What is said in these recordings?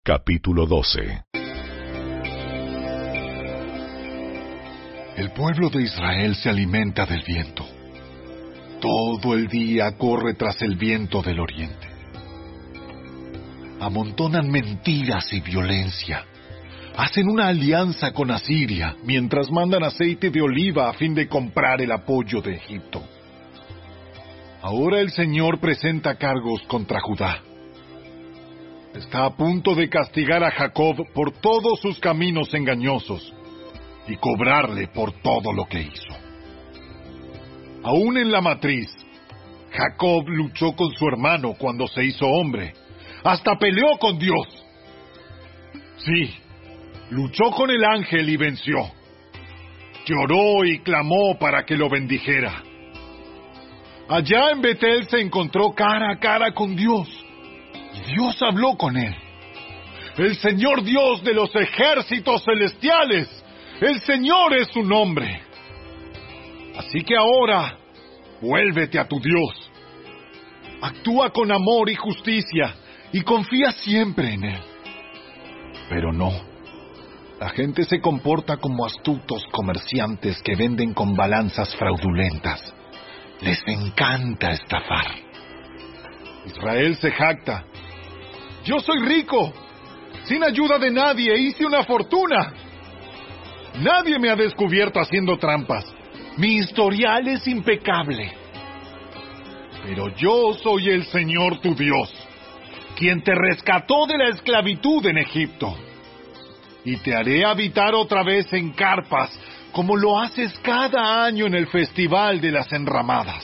Capítulo 12. El pueblo de Israel se alimenta del viento. Todo el día corre tras el viento del oriente. Amontonan mentiras y violencia. Hacen una alianza con Asiria, mientras mandan aceite de oliva a fin de comprar el apoyo de Egipto. Ahora el Señor presenta cargos contra Judá. Está a punto de castigar a Jacob por todos sus caminos engañosos y cobrarle por todo lo que hizo. Aún en la matriz, Jacob luchó con su hermano cuando se hizo hombre. Hasta peleó con Dios. Sí, luchó con el ángel y venció. Lloró y clamó para que lo bendijera. Allá en Betel se encontró cara a cara con Dios. Y Dios habló con él. El Señor Dios de los ejércitos celestiales. El Señor es su nombre. Así que ahora, vuélvete a tu Dios. Actúa con amor y justicia y confía siempre en Él. Pero no. La gente se comporta como astutos comerciantes que venden con balanzas fraudulentas. Les encanta estafar. Israel se jacta. Yo soy rico. Sin ayuda de nadie hice una fortuna. Nadie me ha descubierto haciendo trampas. Mi historial es impecable. Pero yo soy el Señor tu Dios, quien te rescató de la esclavitud en Egipto. Y te haré habitar otra vez en carpas, como lo haces cada año en el Festival de las Enramadas.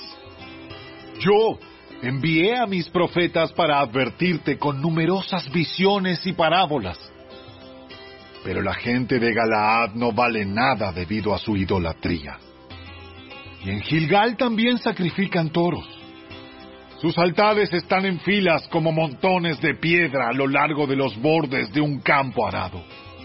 Yo envié a mis profetas para advertirte con numerosas visiones y parábolas. Pero la gente de Galaad no vale nada debido a su idolatría. Y en Gilgal también sacrifican toros. Sus altares están en filas como montones de piedra a lo largo de los bordes de un campo arado.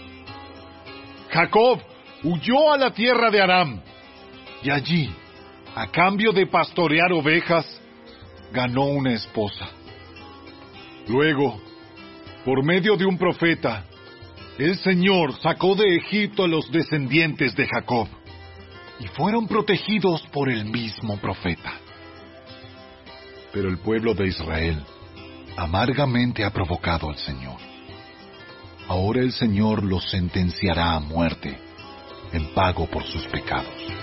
Jacob huyó a la tierra de Aram, y allí, a cambio de pastorear ovejas, ganó una esposa. Luego, por medio de un profeta, el Señor sacó de Egipto a los descendientes de Jacob, y fueron protegidos por el mismo profeta. Pero el pueblo de Israel amargamente ha provocado al Señor. Ahora el Señor los sentenciará a muerte en pago por sus pecados.